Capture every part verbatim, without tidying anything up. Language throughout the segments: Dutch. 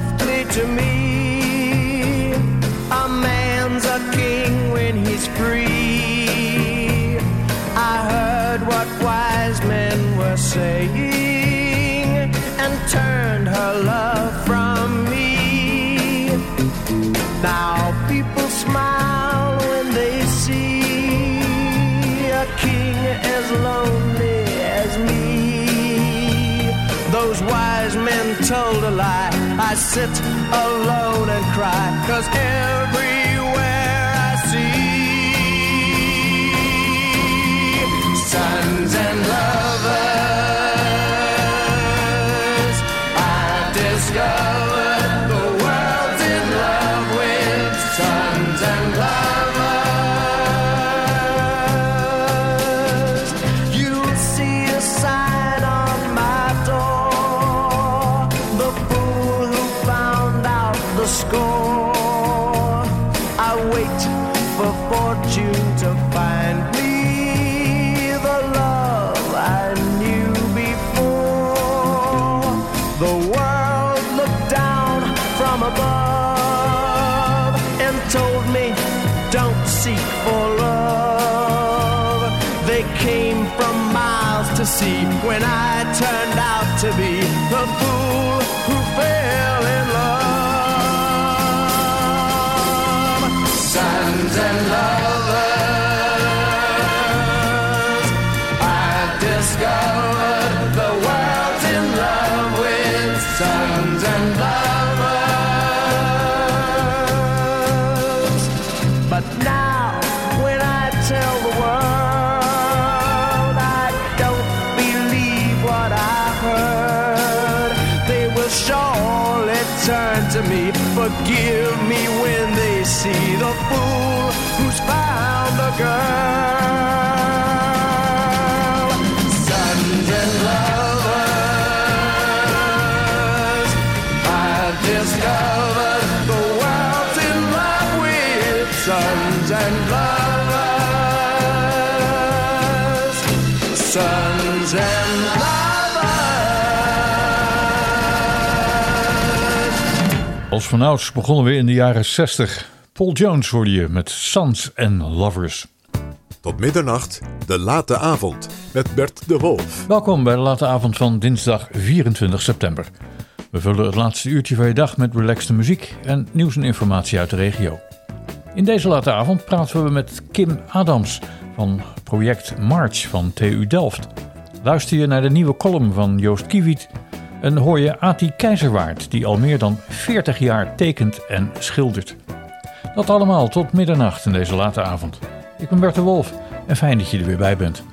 softly to me, a man's a king when he's free. I heard what wise men were saying and turned her love from me. Now people smile when they see a king as lonely as me. Those wise men told a lie. I sit alone and cry, 'cause everywhere I see sons and lovers, I discovered the world's in love with sons and lovers. You'll see a sign on my door, the fool who found out the score. I wait for fortune to find me the love I knew before. The world looked down from above and told me, don't seek for love. They came from miles to see when I turned out to be the fool who fell in love. Sons and lovers, I discovered the world's in love with sons and lovers. But now, when I tell the world I don't believe what I heard, they will surely turn to me, forgive me when they see the fool who's found the girl. Sons and lovers, I discovered the world's in love with sons and lovers. Sons and lovers. Als vanouds begonnen we in de jaren zestig. Paul Jones hoorde je met Sons and Lovers. Tot middernacht, de late avond, met Bert de Wolf. Welkom bij de late avond van dinsdag vierentwintig september. We vullen het laatste uurtje van je dag met relaxte muziek en nieuws en informatie uit de regio. In deze late avond praten we met Kim Adams van project March van T U Delft. Luister je naar de nieuwe column van Joost Kiewiet en hoor je Ati Keizerwaard, die al meer dan veertig jaar tekent en schildert. Dat allemaal tot middernacht in deze late avond. Ik ben Bert de Wolf en fijn dat je er weer bij bent.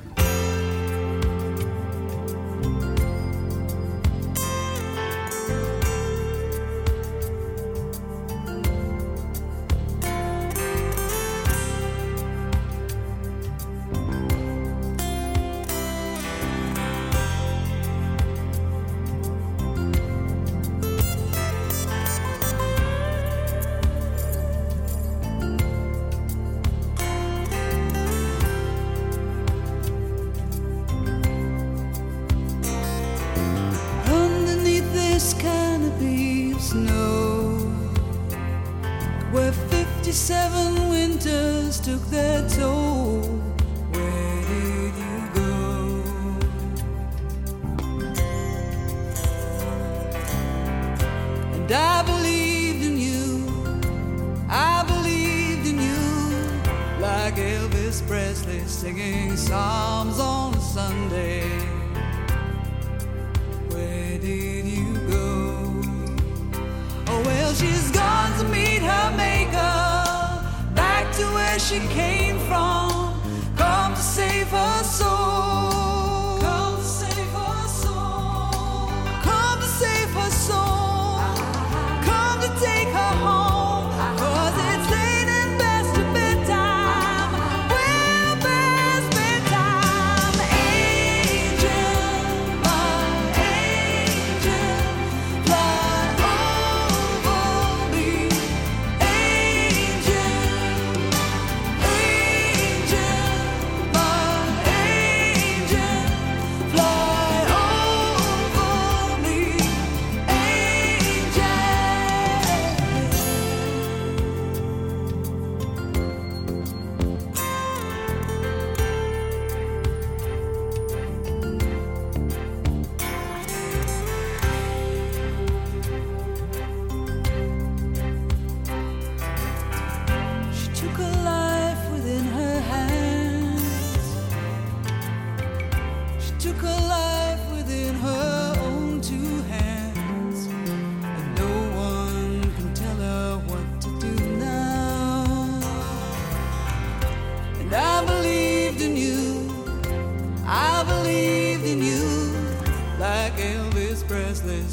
Angel,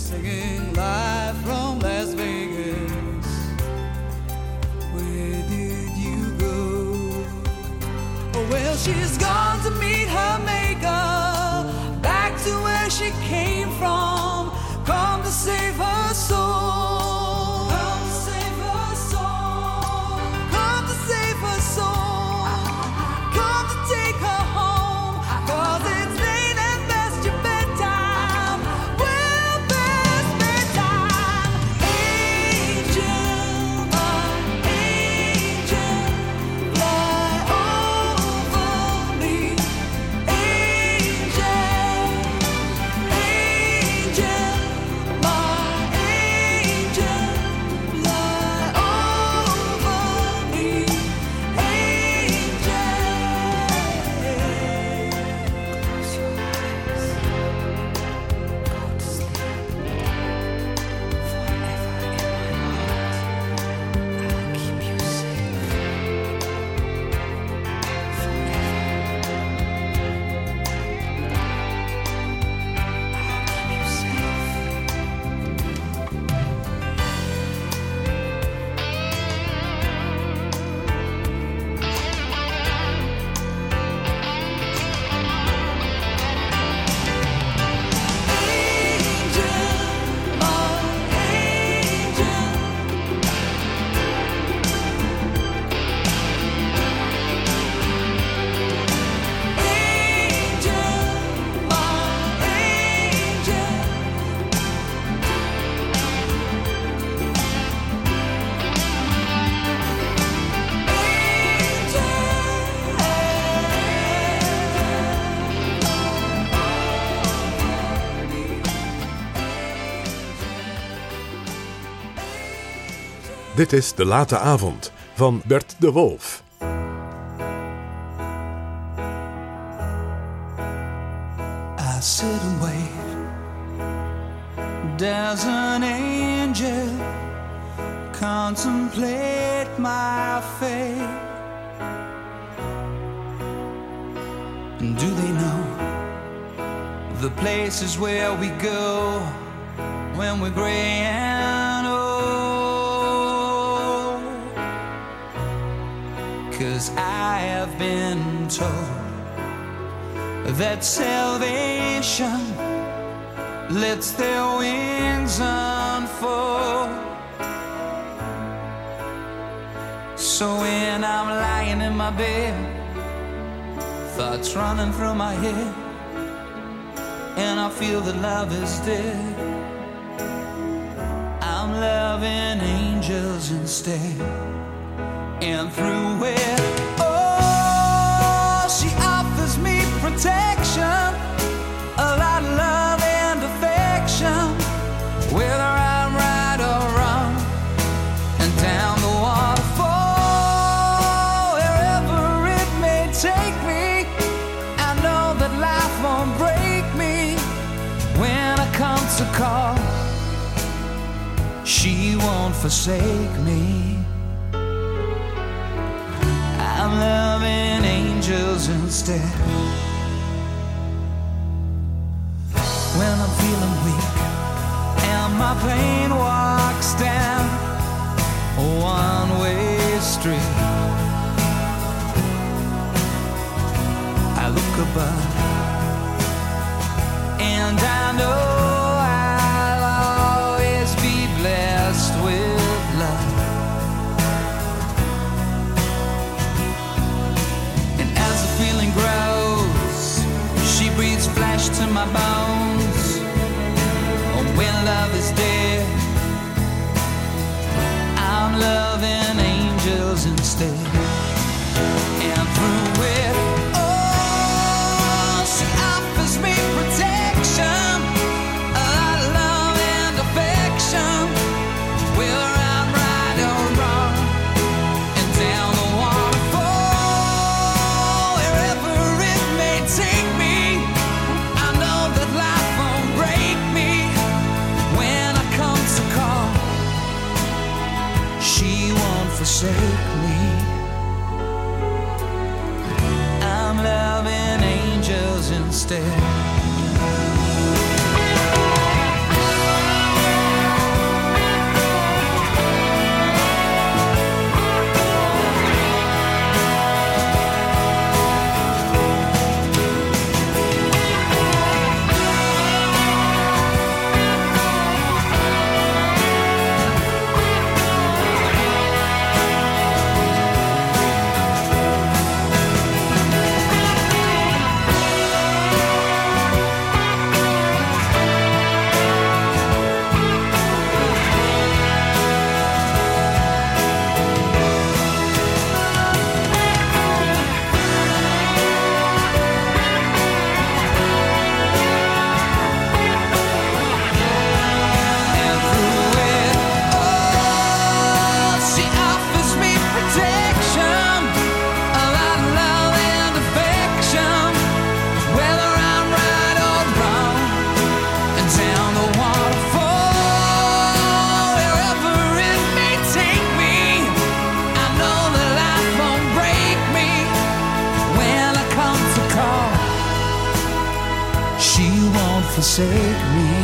singing live from Las Vegas. Where did you go? Oh, well, she's gone to meet her maker, back to where she came from, come to save her soul. Come to save her soul. Come to save her soul. Come to take her home, 'cause it's late and past your bedtime. Well, past bedtime. Angel, my angel, fly over me. Angel, angel, my angel, fly over me. Angel. Close your eyes. Go to sleep. Forever in my heart, I'll keep you safe. Forever, I'll keep you safe. Angel, my angel. Angel, my angel. Dit is De Late Avond van Bert de Wolf. I sit and wait. There's an angel contemplate my fate. Do they know the places where we go when we're gray and old? 'Cause I have been told that salvation lets their wings unfold. So when I'm lying in my bed, thoughts running through my head, and I feel that love is dead, I'm loving angels instead. And through it, oh, she offers me protection, a lot of love and affection, whether I'm right or wrong, and down the waterfall, wherever it may take me, I know that life won't break me when I come to call. She won't forsake me. I'm loving angels instead. When I'm feeling weak and my pain walks down a one-way street, I look above and I know I'll always be blessed with love. And as the feeling grows, she breathes flesh to my bones. And when love is dead, I'm loving angels instead. And through it, oh, she offers me protection, a lot of love and affection, whether I'm right or wrong, and down the waterfall, wherever it may take me, I know that life won't break me when I come to call. She won't forsake me. I'm loving angels instead. forsake me.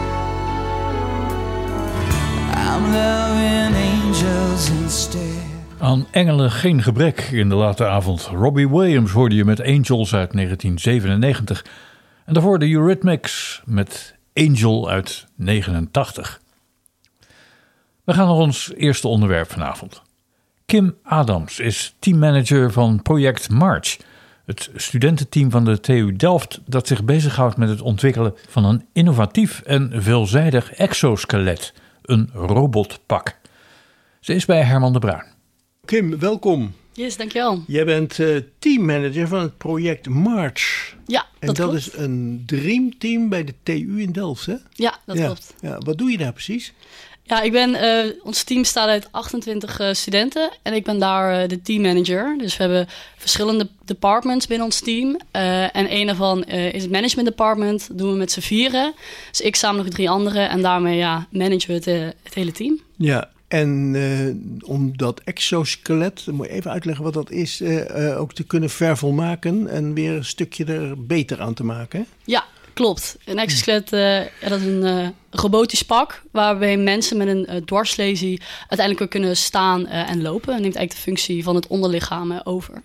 I'm loving angels instead. Aan engelen geen gebrek in de late avond. Robbie Williams hoorde je met Angels uit negentien zevenennegentig. En daarvoor de Eurythmics met Angel uit negenentachtig. We gaan naar ons eerste onderwerp vanavond. Kim Adams is teammanager van Project March, het studententeam van de T U Delft dat zich bezighoudt met het ontwikkelen van een innovatief en veelzijdig exoskelet, een robotpak. Ze is bij Herman de Bruin. Kim, welkom. Yes, dankjewel. Jij bent uh, teammanager van het project March. Ja, en dat, dat klopt. is een dreamteam bij de T U in Delft, hè? Ja, dat ja. klopt. Ja, wat doe je daar precies? Ja, ik ben, uh, ons team bestaat uit achtentwintig uh, studenten en ik ben daar uh, de teammanager. Dus we hebben verschillende departments binnen ons team. Uh, en een daarvan uh, is het management department. Dat doen we met z'n vieren. Dus ik samen nog drie anderen en daarmee ja, managen we het, uh, het hele team. Ja, en uh, om dat exoskelet, dan moet je even uitleggen wat dat is, uh, uh, ook te kunnen vervolmaken en weer een stukje er beter aan te maken. Hè? Ja, klopt. Een exoskelet, uh, ja, dat is een uh, robotisch pak waarbij mensen met een uh, dwarslesie uiteindelijk weer kunnen staan uh, en lopen. En neemt eigenlijk de functie van het onderlichaam uh, over.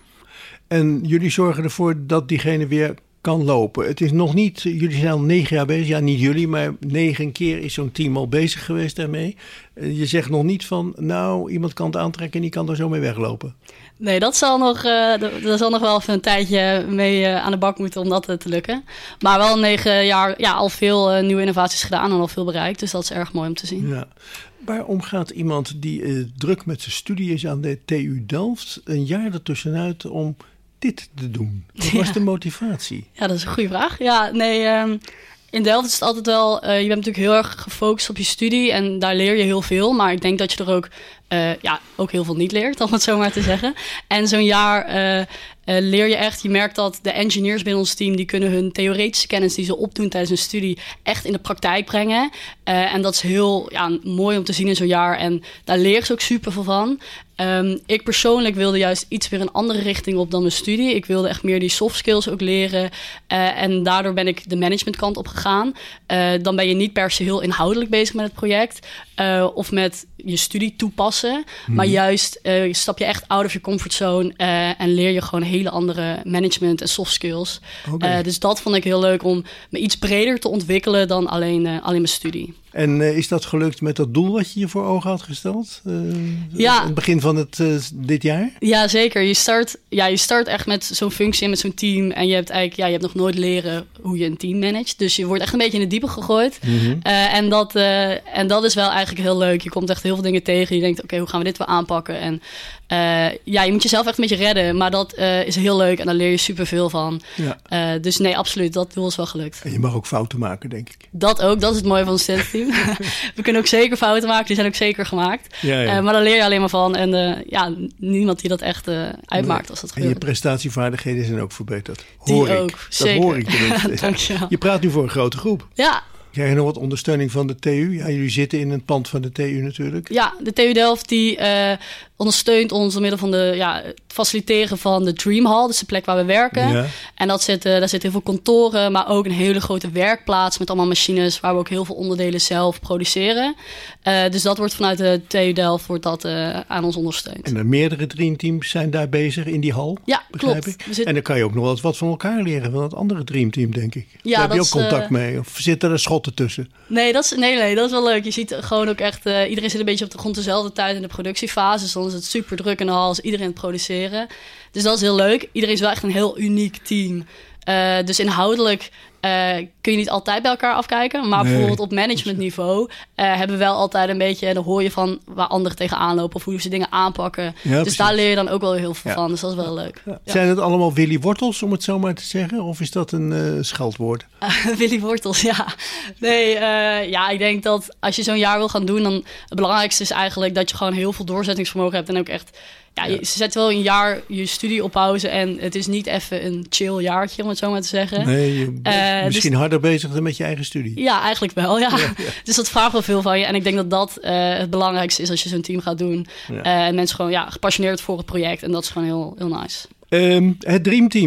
En jullie zorgen ervoor dat diegene weer kan lopen. Het is nog niet, jullie zijn al negen jaar bezig. Ja, niet jullie, maar negen keer is zo'n team al bezig geweest daarmee. Je zegt nog niet van, nou, iemand kan het aantrekken en die kan er zo mee weglopen. Nee, dat zal nog, uh, dat zal nog wel even een tijdje mee uh, aan de bak moeten om dat uh, te lukken. Maar wel negen jaar ja, al veel uh, nieuwe innovaties gedaan en al veel bereikt. Dus dat is erg mooi om te zien. Ja. Waarom gaat iemand die uh, druk met zijn studie is aan de T U Delft een jaar ertussenuit om dit te doen? Wat was ja. de motivatie? Ja, dat is een goede vraag. Ja, nee, um, in Delft is het altijd wel, uh, je bent natuurlijk heel erg gefocust op je studie en daar leer je heel veel. Maar ik denk dat je er ook, uh, ja, ook heel veel niet leert, om het zo maar te zeggen. En zo'n jaar uh, uh, leer je echt, je merkt dat de engineers binnen ons team, die kunnen hun theoretische kennis die ze opdoen tijdens hun studie echt in de praktijk brengen. Uh, en dat is heel ja, mooi om te zien in zo'n jaar en daar leer je ook super veel van. Um, ik persoonlijk wilde juist iets weer een andere richting op dan mijn studie. Ik wilde echt meer die soft skills ook leren. Uh, en daardoor ben ik de managementkant op gegaan. Uh, dan ben je niet per se heel inhoudelijk bezig met het project. Uh, of met je studie toepassen. Hmm. Maar juist uh, stap je echt out of je comfortzone. Uh, en leer je gewoon hele andere management en soft skills. Okay. Uh, dus dat vond ik heel leuk om me iets breder te ontwikkelen dan alleen, uh, alleen mijn studie. En uh, is dat gelukt met dat doel wat je je voor ogen had gesteld? Uh, ja. Aan het begin van het, uh, dit jaar? Ja, zeker. Je start, ja, je start echt met zo'n functie en met zo'n team. En je hebt eigenlijk, ja, je hebt nog nooit leren hoe je een team managt. Dus je wordt echt een beetje in het diepe gegooid. Mm-hmm. Uh, en, dat, uh, en dat is wel eigenlijk heel leuk. Je komt echt heel veel dingen tegen. Je denkt, oké, okay, hoe gaan we dit weer aanpakken? En uh, ja, je moet jezelf echt een beetje redden. Maar dat uh, is heel leuk en daar leer je superveel van. Ja. Uh, dus nee, absoluut. Dat doel is wel gelukt. En je mag ook fouten maken, denk ik. Dat ook. Dat is het mooie van een studententeam. We kunnen ook zeker fouten maken. Die zijn ook zeker gemaakt. Ja, ja. Uh, maar daar leer je alleen maar van. En uh, ja, niemand die dat echt uh, uitmaakt nee. als dat gebeurt. En je prestatievaridigheden zijn ook verbeterd. Hoor die ik. ook, zeker. Dat hoor ik tenminste. Dank je wel. Je praat nu voor een grote groep. Ja. Krijg je nog wat ondersteuning van de T U? Ja, jullie zitten in het pand van de T U natuurlijk. Ja, de T U Delft die uh, ondersteunt ons door middel van de, ja, het faciliteren van de Dream Hall. Dus de plek waar we werken. Ja. En dat zit, uh, daar zitten heel veel kantoren, maar ook een hele grote werkplaats met allemaal machines waar we ook heel veel onderdelen zelf produceren. Uh, dus dat wordt vanuit de T U Delft wordt dat, uh, aan ons ondersteund. En er meerdere dreamteams zijn daar bezig in die hal? Ja, klopt. Ik. Zit... En dan kan je ook nog wel eens wat van elkaar leren van het andere dreamteam, denk ik. Ja, daar heb je ook is, contact uh... mee? Of zitten er schotten tussen? Nee, dat is, nee, nee, dat is wel leuk. Je ziet gewoon ook echt, uh, iedereen zit een beetje op de grond dezelfde tijd in de productiefase. Dus dan is het super druk in de hal, is iedereen het produceren. Dus dat is heel leuk. Iedereen is wel echt een heel uniek team. Uh, dus inhoudelijk uh, kun je niet altijd bij elkaar afkijken. Maar nee. bijvoorbeeld op managementniveau uh, hebben we wel altijd een beetje... dan hoor je van waar anderen tegenaan lopen of hoe ze dingen aanpakken. Ja, dus precies. Daar leer je dan ook wel heel veel ja. van. Dus dat is wel leuk. Ja. Ja. Zijn het allemaal Willy Wortels, om het zo maar te zeggen? Of is dat een uh, scheldwoord? Uh, Willy Wortels, ja. Nee, uh, ja, ik denk dat als je zo'n jaar wil gaan doen... dan het belangrijkste is eigenlijk dat je gewoon heel veel doorzettingsvermogen hebt... en ook echt... Ja, je, ze zetten wel een jaar je studie op pauze en het is niet even een chill jaartje, om het zo maar te zeggen. Nee, je bent uh, misschien dus, harder bezig dan met je eigen studie. Ja, eigenlijk wel, ja. ja, ja. Dus dat vraagt wel veel van je. En ik denk dat dat uh, het belangrijkste is als je zo'n team gaat doen. Ja. Uh, en mensen gewoon ja, gepassioneerd voor het project en dat is gewoon heel, heel nice. Um, het Dreamteam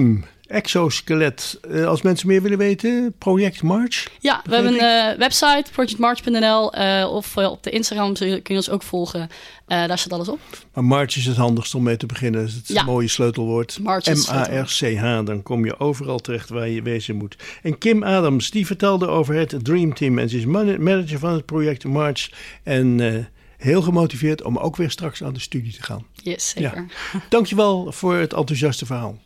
Exoskelet. Uh, als mensen meer willen weten, Project March? Ja, we hebben een uh, website, project march punt n l. Uh, of uh, op de Instagram kun je ons ook volgen. Uh, daar staat alles op. Maar March is het handigst om mee te beginnen. Dat is het ja. mooie sleutelwoord. M A R C H. Dan kom je overal terecht waar je wezen moet. En Kim Adams, die vertelde over het Dream Team. En ze is manager van het project March. En uh, heel gemotiveerd om ook weer straks aan de studie te gaan. Yes, zeker. Ja. Dankjewel voor het enthousiaste verhaal.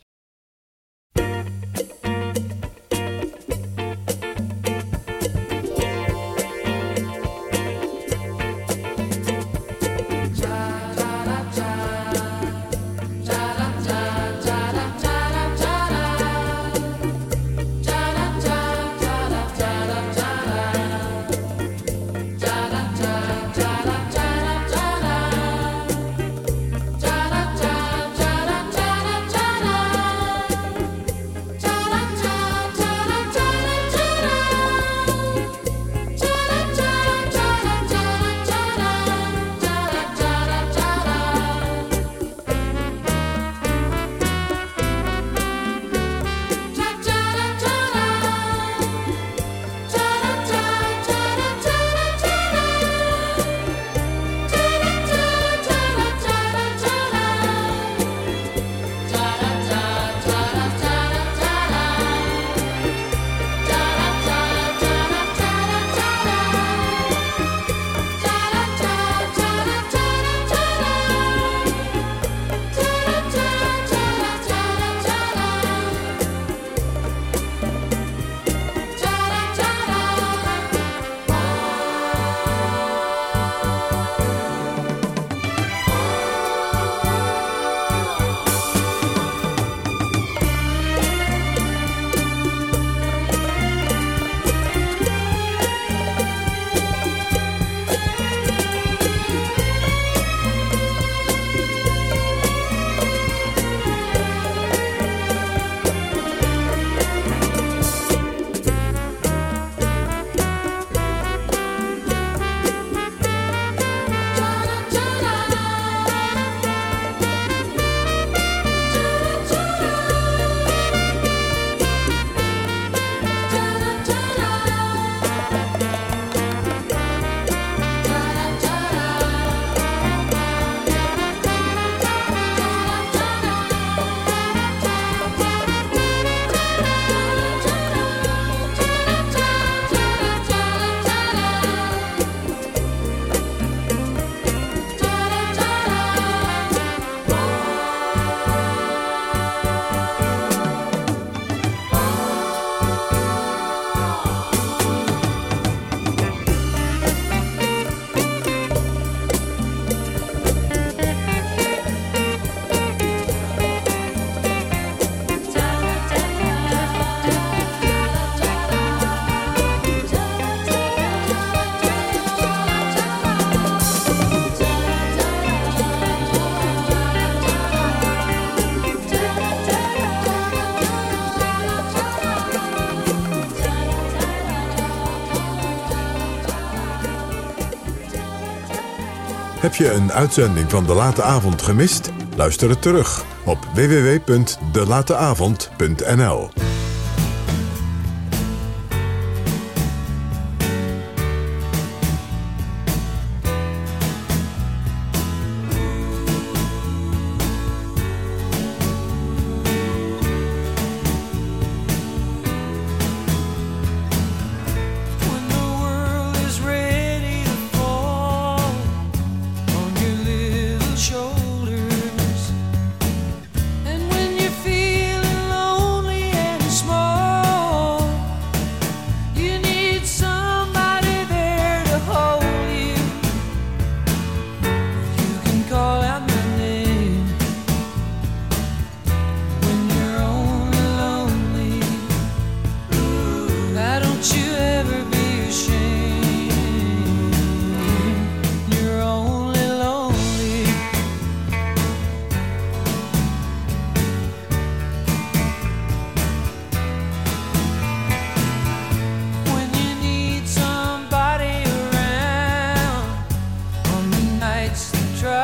Heb je een uitzending van De Late Avond gemist? Luister het terug op w w w punt de late avond punt n l.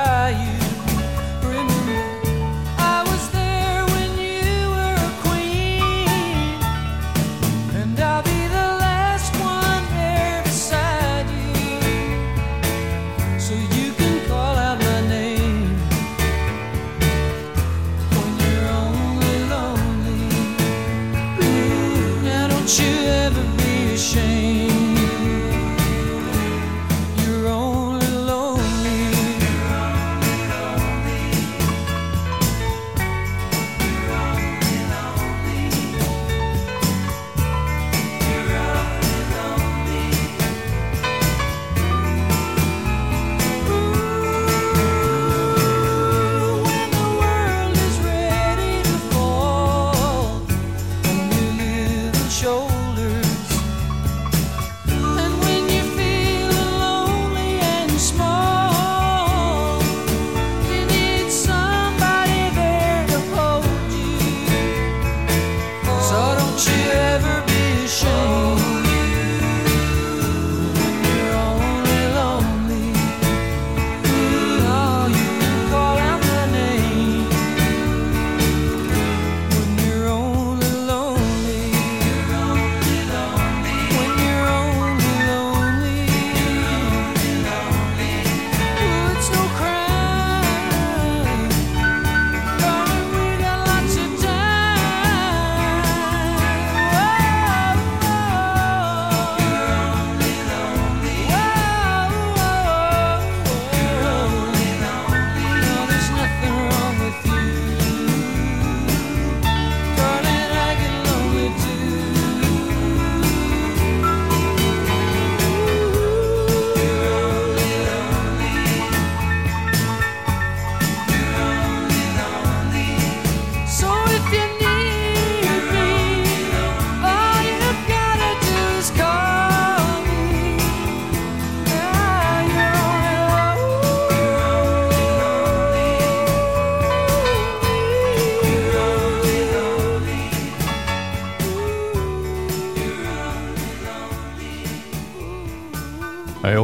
Try you. Remember, I was there when you were a queen.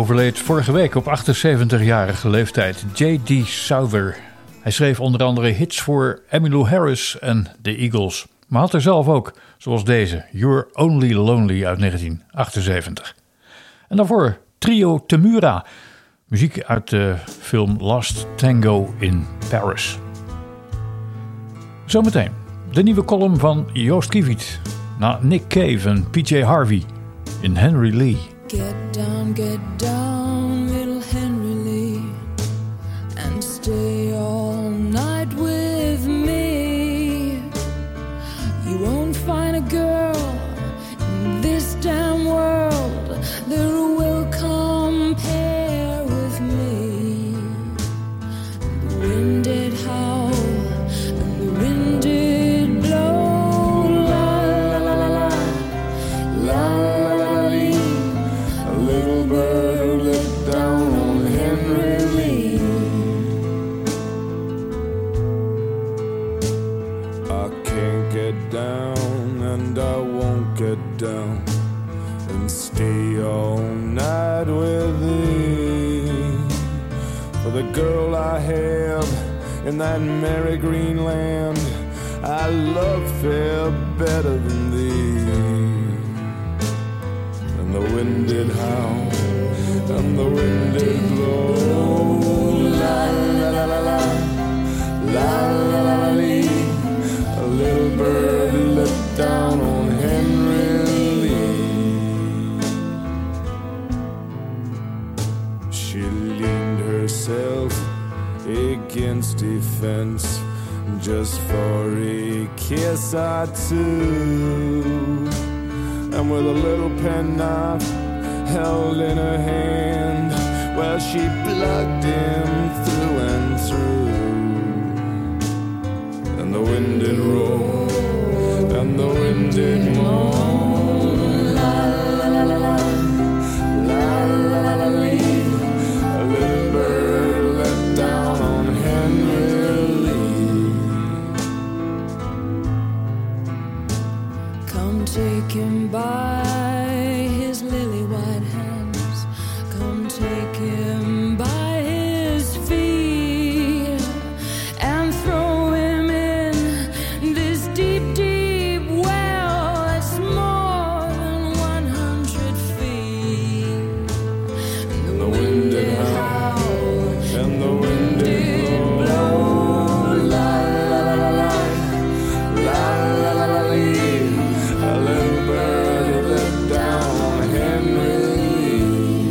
overleed vorige week op achtenzeventigjarige leeftijd J D Souther. Hij schreef onder andere hits voor Emmylou Harris en The Eagles, maar had er zelf ook, zoals deze, You're Only Lonely uit negentien achtenzeventig. En daarvoor Trio Temura, muziek uit de film Last Tango in Paris. Zometeen de nieuwe column van Joost Kiewiet na Nick Cave en P J Harvey in Henry Lee. Get down, get down, little Henry Lee, and stay all night with me. You won't find a girl in this damn world that will compare with me. The wind did howl and the wind did blow, la la la la la, la la la la. A little bird who looked down on Henry Lee. I can't get down and I won't get down and stay all night with thee. For the girl I have in that merry green land, I love fair better than thee. And the wind did howl and the wind did blow, la la la la la, la la la la lee. A little bird looked down on Henry Lee. She leaned herself against a fence just for a kiss or two, and with a little penknife held in her hand, well, she plugged him through and through. And the wind did roll, and the wind did moan, la la la la la, la la la la lee. A little bird let down on Henry Lee. Come take him by his lily white hands, come take him by his feet, and throw him in this deep, deep well that's more than one hundred feet. And the wind did howl, And the wind did blow, la la la la la, la la la la lee. A little bird let down on Henry Lee.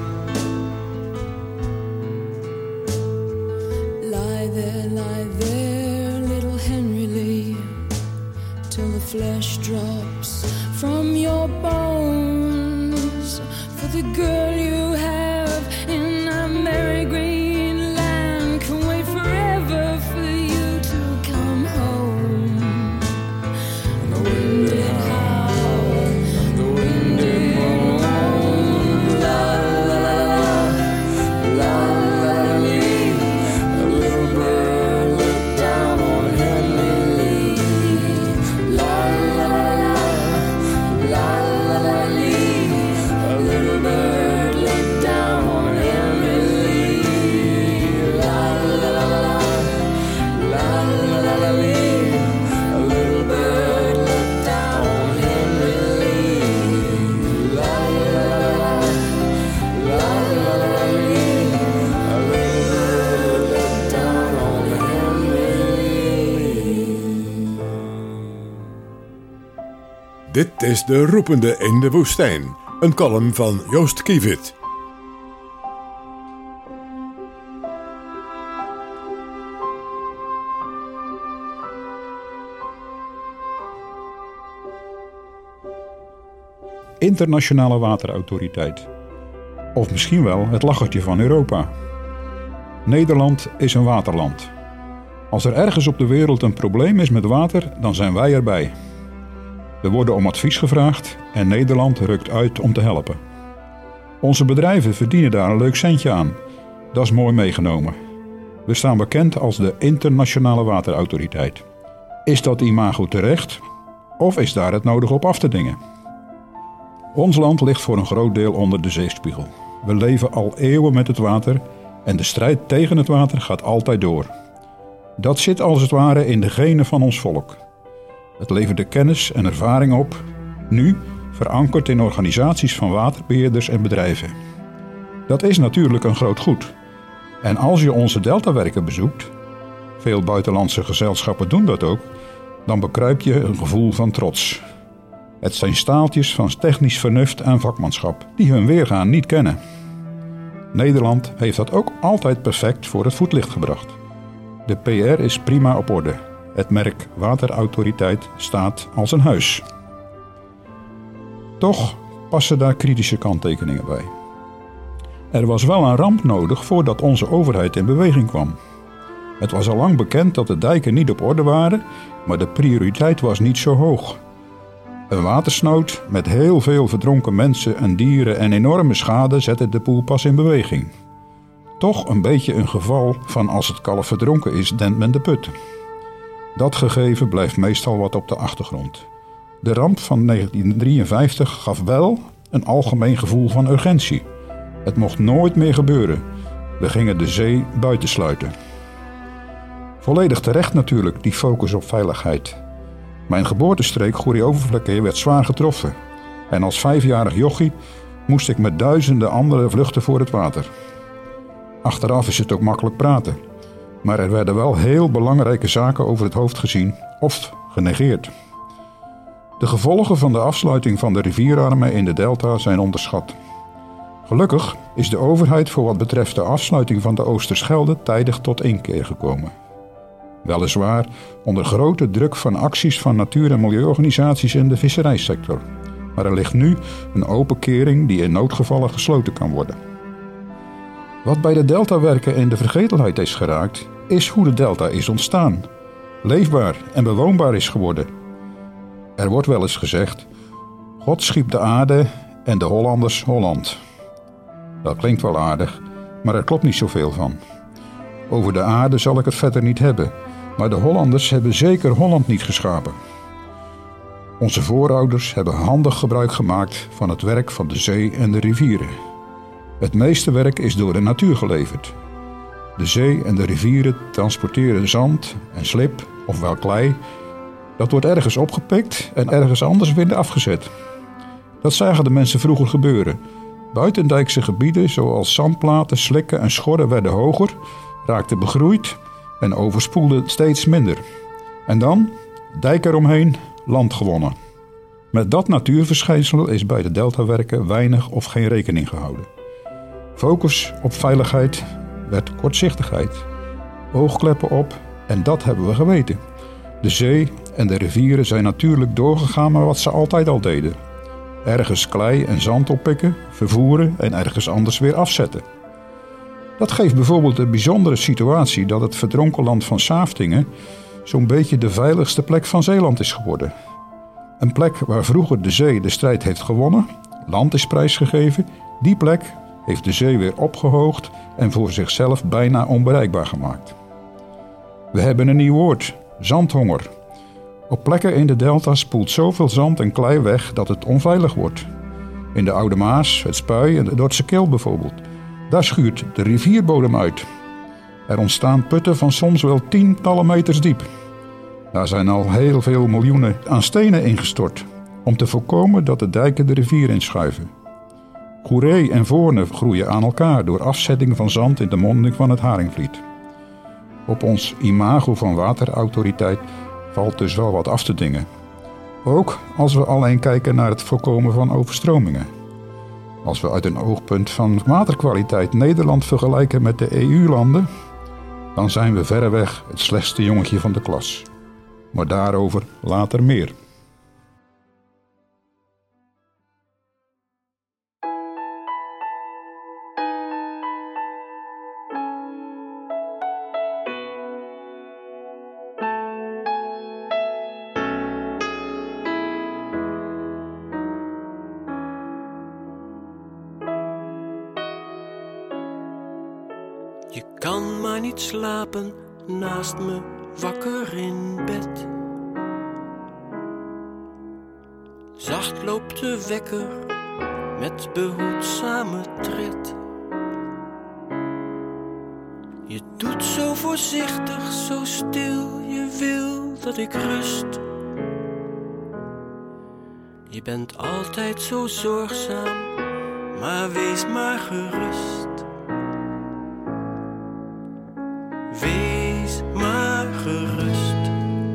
lie there, lie there, little Henry Lee, till the flesh drops from your bones. For the girl you have in that merry green land can wait forever for you to come home. And the wind did howl, and the wind did moan, la la la la, la la la lee. A little bird let down on Henry Lee, la la la la, la la la lee. A little bird let down on Henry Lee, la la la la, la la la la lee. A little bird let down on Henry Lee, la la la la, la la la lee. A little bird let down on Henry Lee. Dit is De Roepende in de Woestijn. Een column van Joost Kiewiet. Internationale Waterautoriteit. Of misschien wel het lachertje van Europa. Nederland is een waterland. Als er ergens op de wereld een probleem is met water, dan zijn wij erbij. We worden om advies gevraagd en Nederland rukt uit om te helpen. Onze bedrijven verdienen daar een leuk centje aan. Dat is mooi meegenomen. We staan bekend als de Internationale Waterautoriteit. Is dat imago terecht? Of is daar het nodig op af te dingen? Ons land ligt voor een groot deel onder de zeespiegel. We leven al eeuwen met het water en de strijd tegen het water gaat altijd door. Dat zit als het ware in de genen van ons volk. Het levert de kennis en ervaring op, nu verankerd in organisaties van waterbeheerders en bedrijven. Dat is natuurlijk een groot goed. En als je onze deltawerken bezoekt, veel buitenlandse gezelschappen doen dat ook, dan bekruip je een gevoel van trots. Het zijn staaltjes van technisch vernuft en vakmanschap die hun weergaan niet kennen. Nederland heeft dat ook altijd perfect voor het voetlicht gebracht. De P R is prima op orde. Het merk Waterautoriteit staat als een huis. Toch passen daar kritische kanttekeningen bij. Er was wel een ramp nodig voordat onze overheid in beweging kwam. Het was al lang bekend dat de dijken niet op orde waren, maar de prioriteit was niet zo hoog. Een watersnood met heel veel verdronken mensen en dieren en enorme schade zette de boel pas in beweging. Toch een beetje een geval van als het kalf verdronken is, denkt men de put. Dat gegeven blijft meestal wat op de achtergrond. De ramp van negentien drieënvijftig gaf wel een algemeen gevoel van urgentie. Het mocht nooit meer gebeuren. We gingen de zee buitensluiten. Volledig terecht natuurlijk, die focus op veiligheid. Mijn geboortestreek Goeree-Overflakkee werd zwaar getroffen. En als vijfjarig jochie moest ik met duizenden anderen vluchten voor het water. Achteraf is het ook makkelijk praten. Maar er werden wel heel belangrijke zaken over het hoofd gezien of genegeerd. De gevolgen van de afsluiting van de rivierarmen in de delta zijn onderschat. Gelukkig is de overheid voor wat betreft de afsluiting van de Oosterschelde tijdig tot inkeer gekomen. Weliswaar onder grote druk van acties van natuur- en milieuorganisaties in de visserijsector. Maar er ligt nu een open kering die in noodgevallen gesloten kan worden. Wat bij de deltawerken in de vergetelheid is geraakt, is hoe de delta is ontstaan. Leefbaar en bewoonbaar is geworden. Er wordt wel eens gezegd, God schiep de aarde en de Hollanders Holland. Dat klinkt wel aardig, maar er klopt niet zoveel van. Over de aarde zal ik het verder niet hebben, maar de Hollanders hebben zeker Holland niet geschapen. Onze voorouders hebben handig gebruik gemaakt van het werk van de zee en de rivieren. Het meeste werk is door de natuur geleverd. De zee en de rivieren transporteren zand en slib, ofwel klei. Dat wordt ergens opgepikt en ergens anders weer afgezet. Dat zagen de mensen vroeger gebeuren. Buitendijkse gebieden zoals zandplaten, slikken en schorren werden hoger, raakten begroeid en overspoelden steeds minder. En dan, dijk eromheen, land gewonnen. Met dat natuurverschijnsel is bij de deltawerken weinig of geen rekening gehouden. Focus op veiligheid werd kortzichtigheid. Oogkleppen op en dat hebben we geweten. De zee en de rivieren zijn natuurlijk doorgegaan met wat ze altijd al deden. Ergens klei en zand oppikken, vervoeren en ergens anders weer afzetten. Dat geeft bijvoorbeeld de bijzondere situatie dat het verdronken land van Saaftingen zo'n beetje de veiligste plek van Zeeland is geworden. Een plek waar vroeger de zee de strijd heeft gewonnen, land is prijsgegeven, die plek heeft de zee weer opgehoogd en voor zichzelf bijna onbereikbaar gemaakt. We hebben een nieuw woord, zandhonger. Op plekken in de delta spoelt zoveel zand en klei weg dat het onveilig wordt. In de Oude Maas, het Spui en de Dordtse Kil bijvoorbeeld. Daar schuurt de rivierbodem uit. Er ontstaan putten van soms wel tientallen meters diep. Daar zijn al heel veel miljoenen aan stenen ingestort om te voorkomen dat de dijken de rivier inschuiven. Goeree en Voorne groeien aan elkaar door afzetting van zand in de monding van het Haringvliet. Op ons imago van waterautoriteit valt dus wel wat af te dingen. Ook als we alleen kijken naar het voorkomen van overstromingen. Als we uit een oogpunt van waterkwaliteit Nederland vergelijken met de E U-landen, dan zijn we verreweg het slechtste jongetje van de klas. Maar daarover later meer. Je kan maar niet slapen naast me wakker in bed. Zacht loopt de wekker, met behoedzame tred. Je doet zo voorzichtig, zo stil, je wil dat ik rust. Je bent altijd zo zorgzaam, maar wees maar gerust. Wees maar gerust.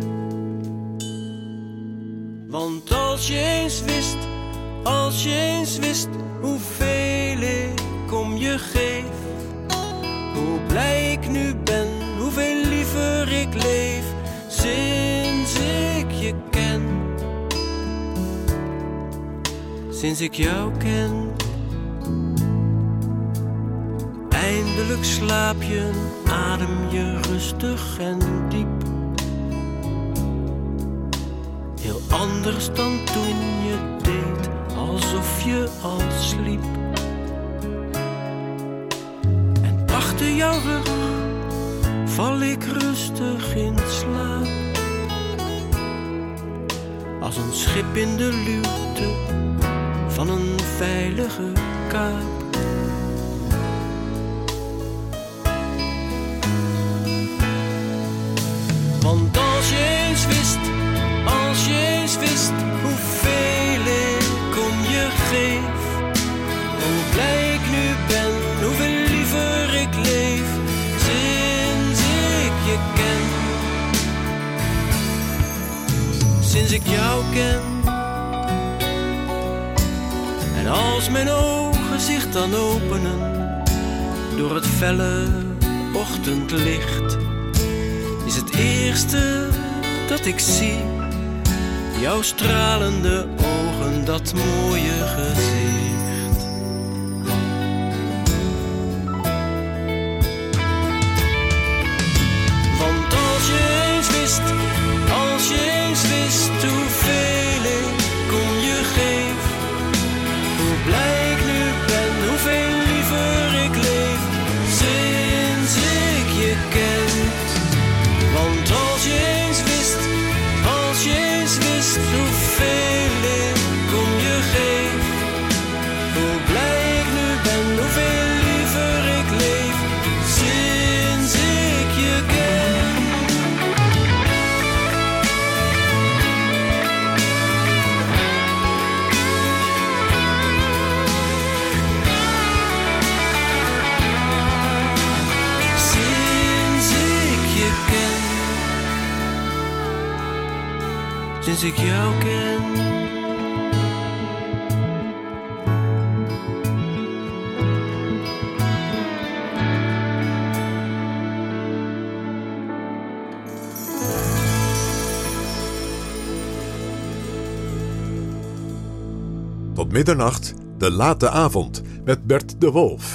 Want als je eens wist, als je eens wist hoeveel ik om je geef, hoe blij ik nu ben, hoeveel liever ik leef sinds ik je ken. Sinds ik jou ken. Eindelijk slaap je, adem je rustig en diep. Heel anders dan toen je deed, alsof je al sliep. En achter jouw rug val ik rustig in slaap. Als een schip in de luwte van een veilige kaap. Want als je eens wist, als je eens wist hoeveel ik om je geef, hoe blij ik nu ben, hoeveel liever ik leef sinds ik je ken. Sinds ik jou ken. En als mijn ogen zich dan openen door het felle ochtendlicht, is het eerste dat ik zie jouw stralende ogen, dat mooie gezicht. Want als je eens wist, als je eens wist hoeveel ik om je geef, hoe blij ik nu ben, hoeveel liever ik leef sinds ik je ken. Want als je eens wist, als je eens wist hoeveel ik om je geef, hoe blij ik nu ben, hoeveel liever ik leef sinds ik je ken. Sinds ik je ken. Sinds ik jou ken. Tot middernacht, de late avond, met Bert de Wolf.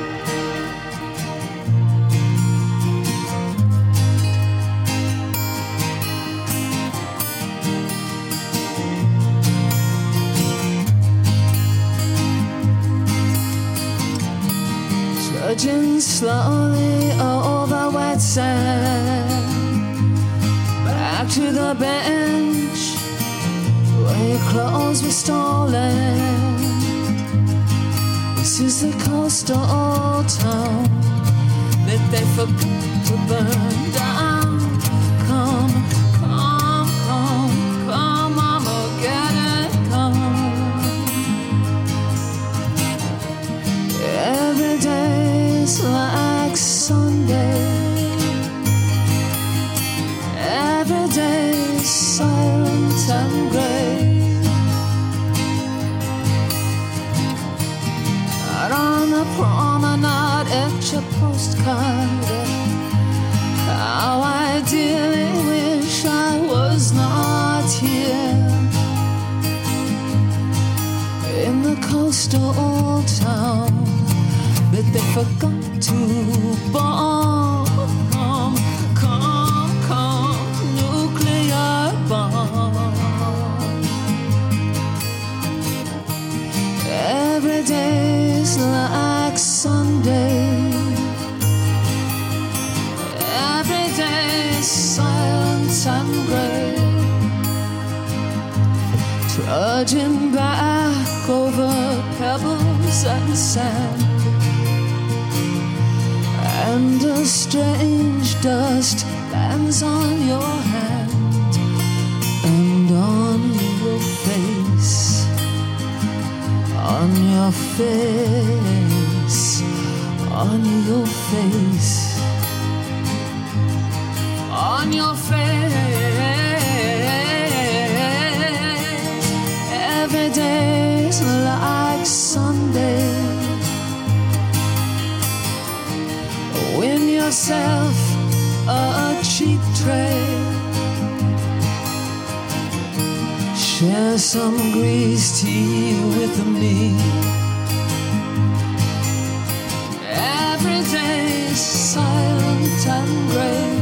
Trudging slowly over wet sand, back to the bench where your clothes were stolen. This is the coastal town that they forgot to burn down. Come, come, come, come, mama, get it, come. Every day's like Sunday. Every day's silent and grey. Out on the promenade, etch a postcard. How I dearly wish I was not here in the coastal town that they forgot to bomb. Come, come, nuclear bomb. Every day's like Sunday. Every day's silent and grey. Trudging back over pebbles and sand, and a strange dust lands on your hand and on your face, on your face, on your face, on your face. Every day's like Sunday. Win yourself a cheap tray, share some greased tea with me. Every day's silent and grey.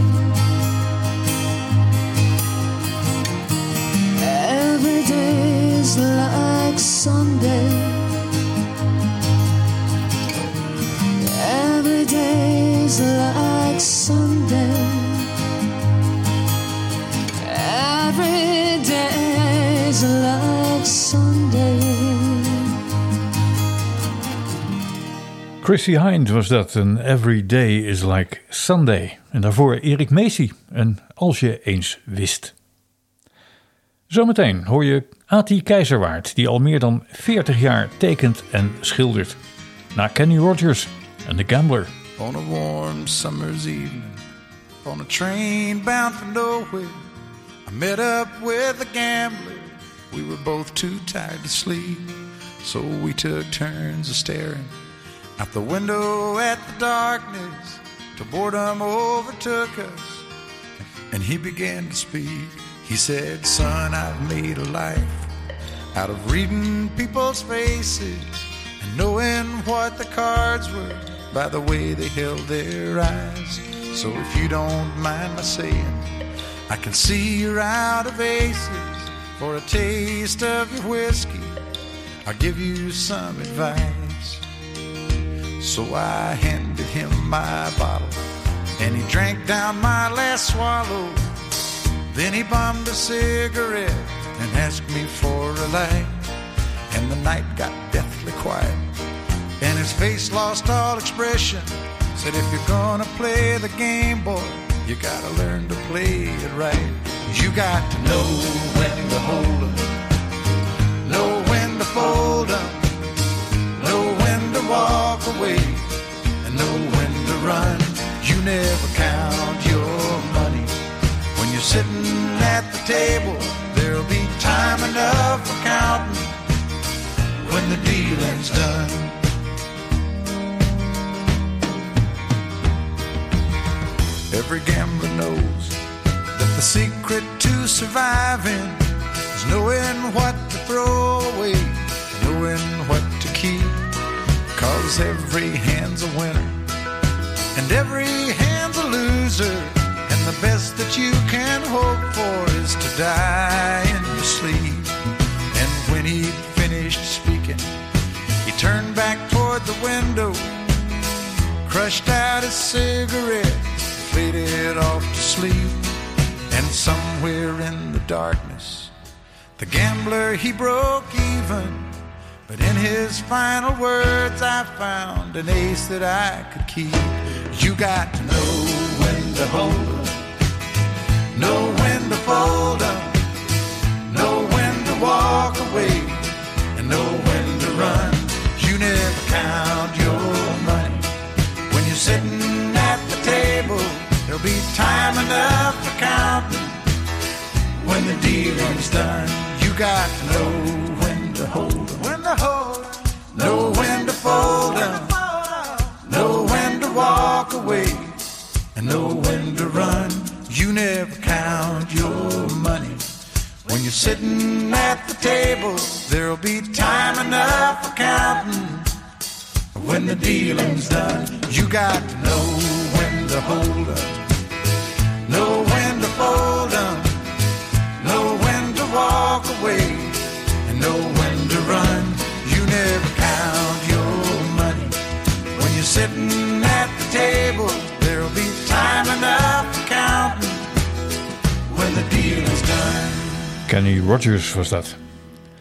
Every day's like Sunday. Every day's like Sunday. Every day's like Sunday. Chrissie Hynde was dat, en Every Day is Like Sunday. En daarvoor Erik Macy, en Als je eens wist. Zometeen hoor je Ati Keizerwaard, die al meer dan veertig jaar tekent en schildert. Na Kenny Rogers en The Gambler. On a warm summer's evening, on a train bound for nowhere, I met up with a gambler. We were both too tired to sleep, so we took turns of staring out the window at the darkness till boredom overtook us, and he began to speak. He said, son, I've made a life out of reading people's faces and knowing what the cards were by the way they held their eyes. So if you don't mind my saying, I can see you're out of aces. For a taste of your whiskey, I'll give you some advice. So I handed him my bottle, and he drank down my last swallow. Then he bummed a cigarette and asked me for a light. And the night got deathly quiet, and his face lost all expression. Said, if you're gonna play the game, boy, you gotta learn to play it right. You got to know when to hold 'em, know when to fold 'em, know when to walk away, and know when to run. You never count your money when you're sitting at the table. There'll be time enough for counting when the dealing's done. Every gambler knows that the secret to surviving is knowing what to throw away, knowing what to keep. 'Cause every hand's a winner and every hand's a loser, and the best that you can hope for is to die in your sleep. And when he'd finished speaking, he turned back toward the window, crushed out his cigarette, played it off to sleep. And somewhere in the darkness, the gambler, he broke even. But in his final words, I found an ace that I could keep. You got to know when to hold 'em, know when to fold 'em, know when to walk away, and know when to run. You never count your money when you're sitting at the table. There'll be time enough for counting when the dealing's done. You got to know when to hold 'em, when to hold 'em, know when to fold 'em, know when to walk away, and know when to run. You never count your money when you're sitting at the table. There'll be time enough for counting when the dealing's done. You got to know when to hold 'em, know when to fold 'em, know when to walk away, and know when to run. You never count your money when you're sitting at the table. There'll be time enough for counting when the deal is done. Kenny Rogers was dat.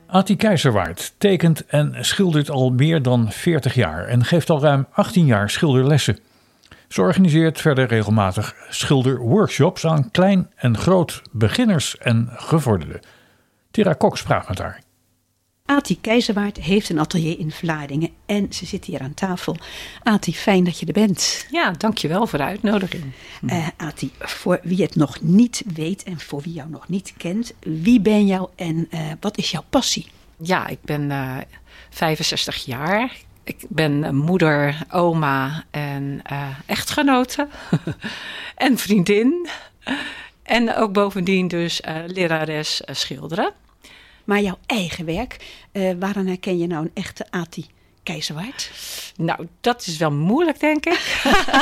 Ati Keizerwaard tekent en schildert al meer dan veertig jaar en geeft al ruim achttien jaar schilderlessen. Ze organiseert verder regelmatig schilderworkshops aan klein en groot beginners en gevorderden. Tira Cox praat met haar. Ati Keizerwaard heeft een atelier in Vlaardingen en ze zit hier aan tafel. Ati, fijn dat je er bent. Ja, dankjewel voor de uitnodiging. Uh, Ati, voor wie het nog niet weet en voor wie jou nog niet kent, wie ben jou en uh, wat is jouw passie? Ja, ik ben uh, vijfenzestig jaar. Ik ben moeder, oma en uh, echtgenote en vriendin. En ook bovendien dus uh, lerares uh, schilderen. Maar jouw eigen werk, uh, waaraan herken je nou een echte Ati Keizerwaard? Nou, dat is wel moeilijk, denk ik.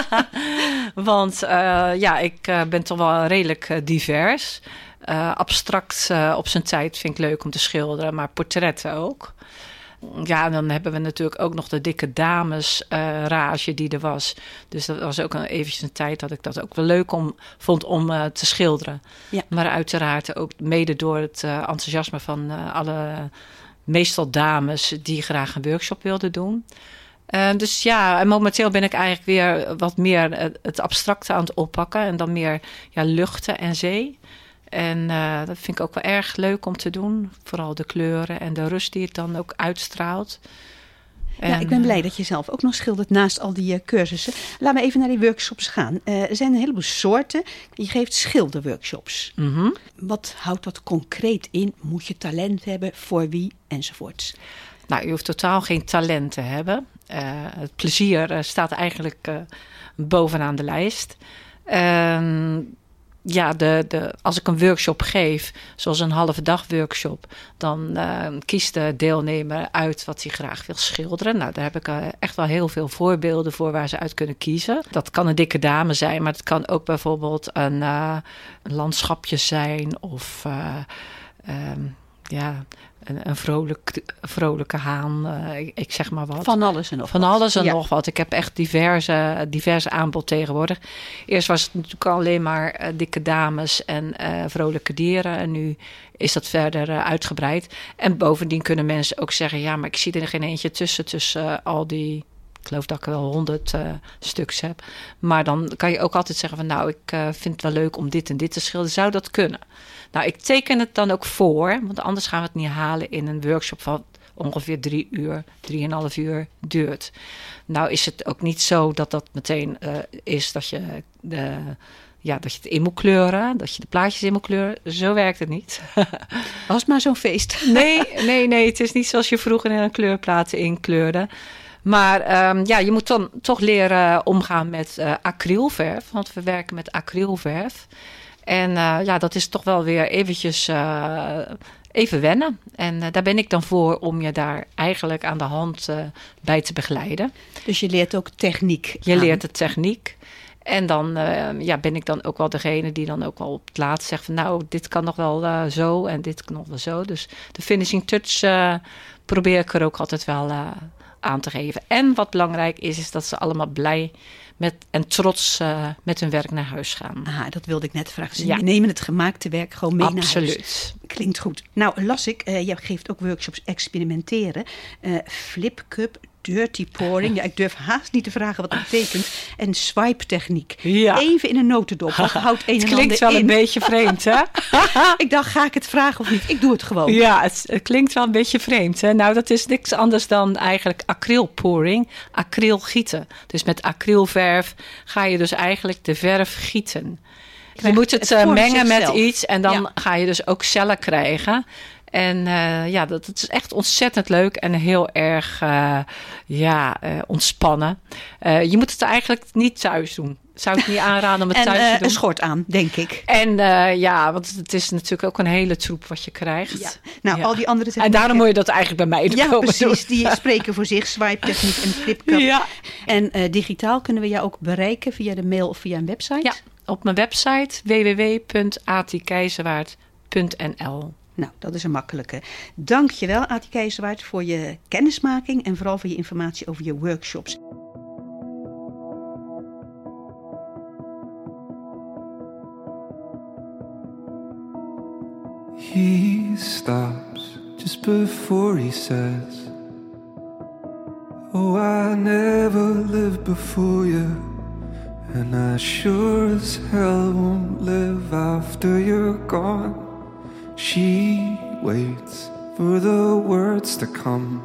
Want uh, ja, ik uh, ben toch wel redelijk uh, divers. Uh, abstract uh, op zijn tijd vind ik leuk om te schilderen, maar portretten ook. Ja, en dan hebben we natuurlijk ook nog de dikke dames uh, rage die er was. Dus dat was ook een, eventjes een tijd dat ik dat ook wel leuk om, vond om uh, te schilderen. Ja. Maar uiteraard ook mede door het uh, enthousiasme van uh, alle meestal dames die graag een workshop wilden doen. Uh, dus ja, en momenteel ben ik eigenlijk weer wat meer het abstracte aan het oppakken. En dan meer ja, luchten en zee. En uh, dat vind ik ook wel erg leuk om te doen. Vooral de kleuren en de rust die het dan ook uitstraalt. En, ja, ik ben blij dat je zelf ook nog schildert naast al die uh, cursussen. Laten we even naar die workshops gaan. Uh, er zijn een heleboel soorten. Je geeft schilderworkshops. Mm-hmm. Wat houdt dat concreet in? Moet je talent hebben? Voor wie? Enzovoorts. Nou, je hoeft totaal geen talent te hebben. Uh, het plezier uh, staat eigenlijk uh, bovenaan de lijst. Uh, Ja, de, de, als ik een workshop geef, zoals een halve dag workshop, dan uh, kiest de deelnemer uit wat hij graag wil schilderen. Nou, daar heb ik uh, echt wel heel veel voorbeelden voor waar ze uit kunnen kiezen. Dat kan een dikke dame zijn, maar het kan ook bijvoorbeeld een, uh, een landschapje zijn of uh, um, ja, een, een vrolijk, vrolijke haan, uh, ik, ik zeg maar wat. Van alles en nog Van wat. alles en ja. nog wat. Ik heb echt diverse, diverse aanbod tegenwoordig. Eerst was het natuurlijk alleen maar uh, dikke dames en uh, vrolijke dieren. En nu is dat verder uh, uitgebreid. En bovendien kunnen mensen ook zeggen, ja, maar ik zie er geen eentje tussen, tussen uh, al die... Ik geloof dat ik wel honderd uh, stuks heb. Maar dan kan je ook altijd zeggen van, nou, ik uh, vind het wel leuk om dit en dit te schilderen. Zou dat kunnen? Nou, ik teken het dan ook voor, want anders gaan we het niet halen in een workshop van ongeveer drie uur, drieënhalf uur duurt. Nou is het ook niet zo dat dat meteen uh, is dat je, de, ja, dat je het in moet kleuren, dat je de plaatjes in moet kleuren. Zo werkt het niet. Was maar zo'n feest. nee, nee, nee, het is niet zoals je vroeger in een kleurplaten inkleurde. Maar um, ja, je moet dan toch leren omgaan met uh, acrylverf. Want we werken met acrylverf. En uh, ja, dat is toch wel weer eventjes uh, even wennen. En uh, daar ben ik dan voor om je daar eigenlijk aan de hand uh, bij te begeleiden. Dus je leert ook techniek. Je aan. leert de techniek. En dan uh, ja, ben ik dan ook wel degene die dan ook wel op het laatst zegt van, nou, dit kan nog wel uh, zo en dit kan nog wel zo. Dus de finishing touch uh, probeer ik er ook altijd wel uh, aan te geven. En wat belangrijk is, is dat ze allemaal blij met, en trots uh, met hun werk naar huis gaan. Ah, dat wilde ik net vragen. Ze ja. nemen het gemaakte werk gewoon mee Absoluut. naar huis. Klinkt goed. Nou, las ik, uh, je geeft ook workshops experimenteren. Uh, flip cup, dirty pouring. Ja, ik durf haast niet te vragen wat dat betekent. En swipe techniek. Ja. Even in een notendop. Wat houdt een het en klinkt wel in? een beetje vreemd, hè? Ik dacht, ga ik het vragen of niet? Ik doe het gewoon. Ja, het, het klinkt wel een beetje vreemd. Hè? Nou, dat is niks anders dan eigenlijk acrylpouring, acrylgieten. Dus met acrylverf ga je dus eigenlijk de verf gieten. Je moet het, het mengen met iets en dan ja. ga je dus ook cellen krijgen. En uh, ja, dat, dat is echt ontzettend leuk en heel erg uh, ja, uh, ontspannen. Uh, je moet het eigenlijk niet thuis doen. Zou ik niet aanraden om het en, thuis uh, te doen. een schort aan, denk ik. En uh, ja, want het is natuurlijk ook een hele troep wat je krijgt. Ja. Nou, ja. al die andere En daarom moet je dat eigenlijk bij mij ja, komen precies. doen. Die spreken voor zich. Swipe techniek en flipcup. Ja. En uh, digitaal kunnen we jou ook bereiken via de mail of via een website? Ja, op mijn website w w w punt ati keizerwaard punt n l. Nou, dat is een makkelijke. Dank je wel, Ati Keizerwaard, voor je kennismaking en vooral voor je informatie over je workshops. He stops just before he says, oh, I never lived before you, and I sure as hell won't live after you're gone. She waits for the words to come,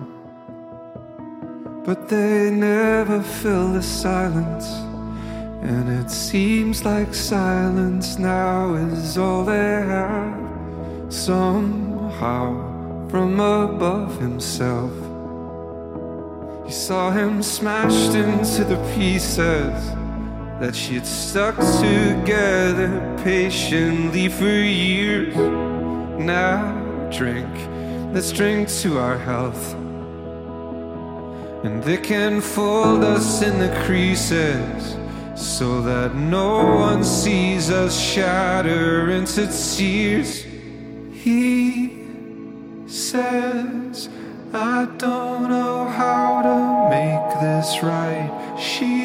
but they never fill the silence, and it seems like silence now is all they have. Somehow from above himself, he saw him smashed into the pieces that she had stuck together patiently for years. Now drink, let's drink to our health, and they can fold us in the creases so that no one sees us shatter into tears. He says, I don't know how to make this right. She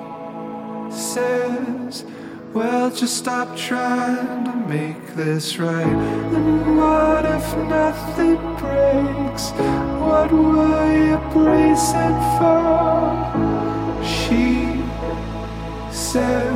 says, well, just stop trying to make this right. And what if nothing breaks? What were you bracing for? She says,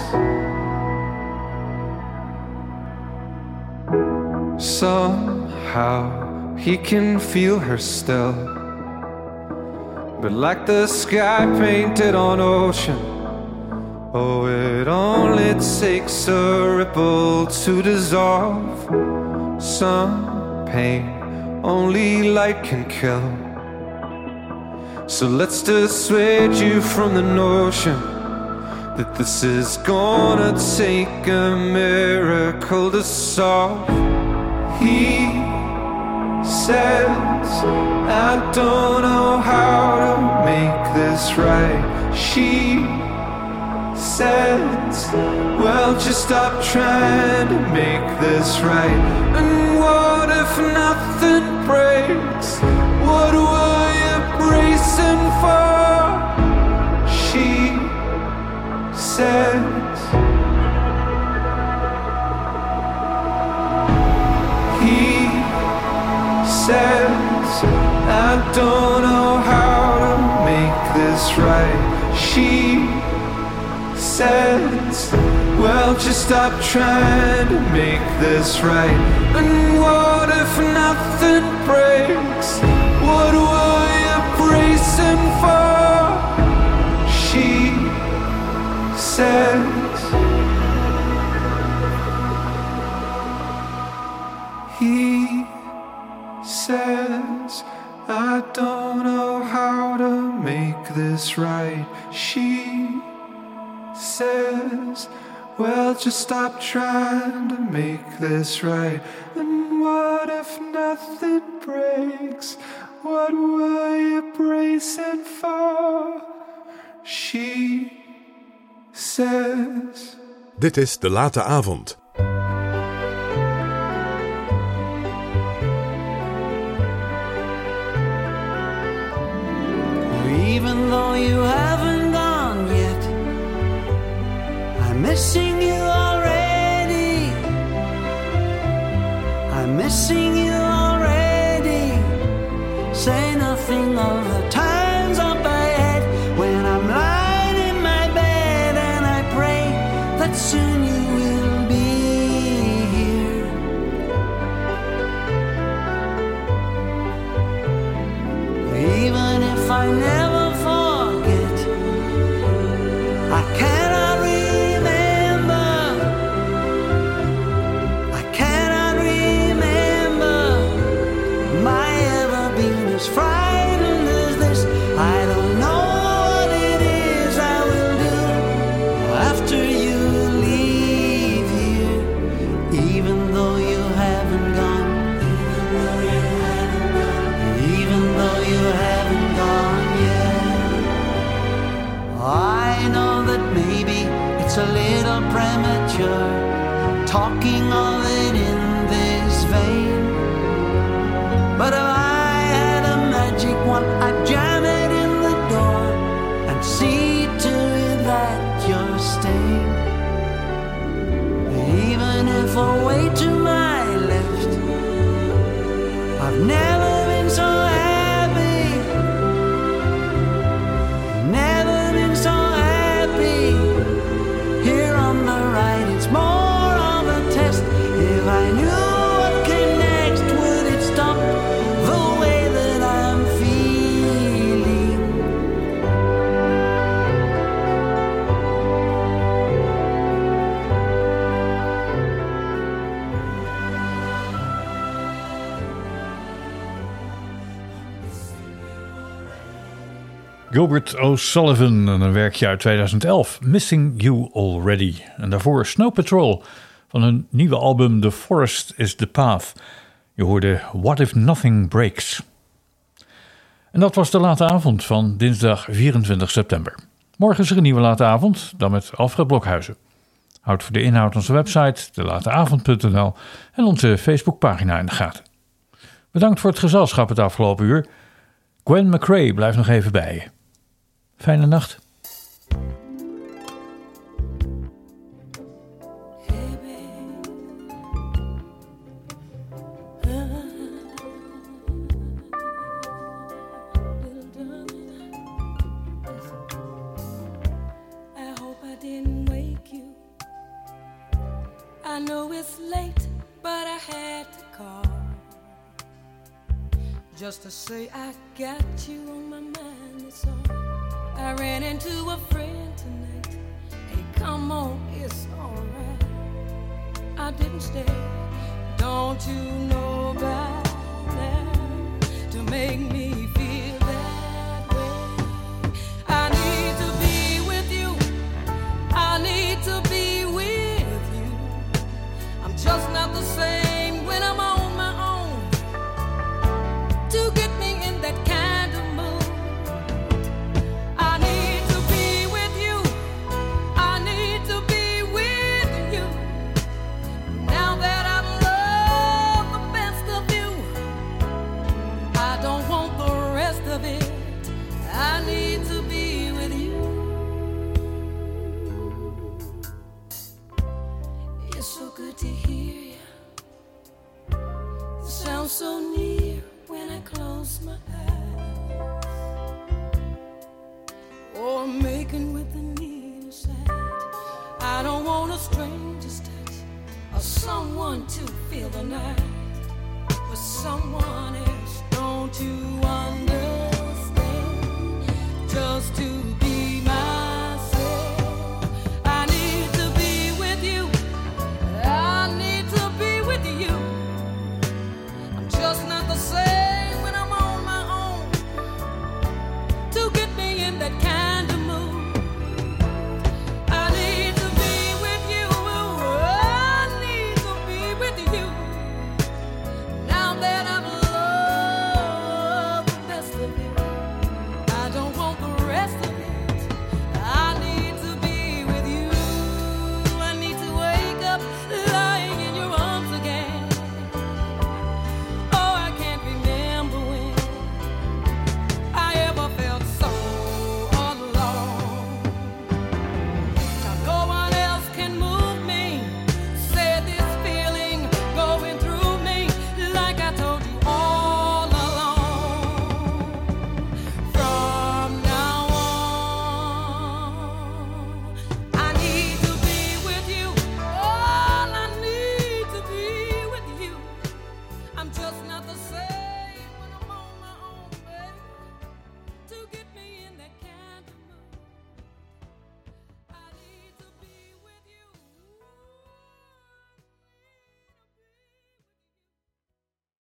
somehow he can feel her still, but like the sky painted on ocean, oh, it only takes a ripple to dissolve. Some pain only light can kill, so let's dissuade you from the notion that this is gonna take a miracle to solve. He says, I don't know how to make this right. She says, well, just stop trying to make this right. And what if nothing breaks? What were you bracing for? She says, he says, I don't know how to make this right. She says, well, just stop trying to make this right. And what if nothing breaks? What were you bracing for? She says, he says, I don't know how to make this right. She says, well, just stop trying to make this right. And what if nothing breaks? What were you bracing for? She says. Dit is De Late Avond. Even though you haven't gone yet, I'm missing you already. I'm missing you already. Say nothing of the times up ahead when I'm lying in my bed and I pray that soon you will be here. Even if I never I cannot remember, I cannot remember my ever being as frightened as this. I don't know what it is I will do after you leave here. Even though you haven't gone, even though you haven't gone yet, I know maybe it's a little premature talking of it in this vein, but if I had a magic wand, I'd jam it in the door and see to it that you're staying. Even if away to my left I've never Gilbert O'Sullivan en een werkje uit tweeduizend elf, Missing You Already. En daarvoor Snow Patrol van hun nieuwe album The Forest is the Path. Je hoorde What If Nothing Breaks. En dat was de late avond van dinsdag vierentwintig september. Morgen is er een nieuwe late avond, dan met Alfred Blokhuizen. Houd voor de inhoud onze website, de lateavond punt n l en onze Facebookpagina in de gaten. Bedankt voor het gezelschap het afgelopen uur. Gwen McCrae blijft nog even bij je. Fijne nacht. I know it's late, but I had to call just to say I got you on my mind, that's all. I ran into a friend tonight. Hey, come on, it's alright. I didn't stay. Don't you know by now to make me feel that way? I need to be with you. I need to be with you. I'm just not the same when I'm on my own. To get me in that kind of mood, I need to be with you. I need to be with you. Now that I love the best of you, I don't want the rest of it. I need to be with you. It's so good to hear you. It sounds so near when I close my eyes. Or making with the needle side. I don't want a stranger's touch or someone to feel the night with someone else. Don't you understand?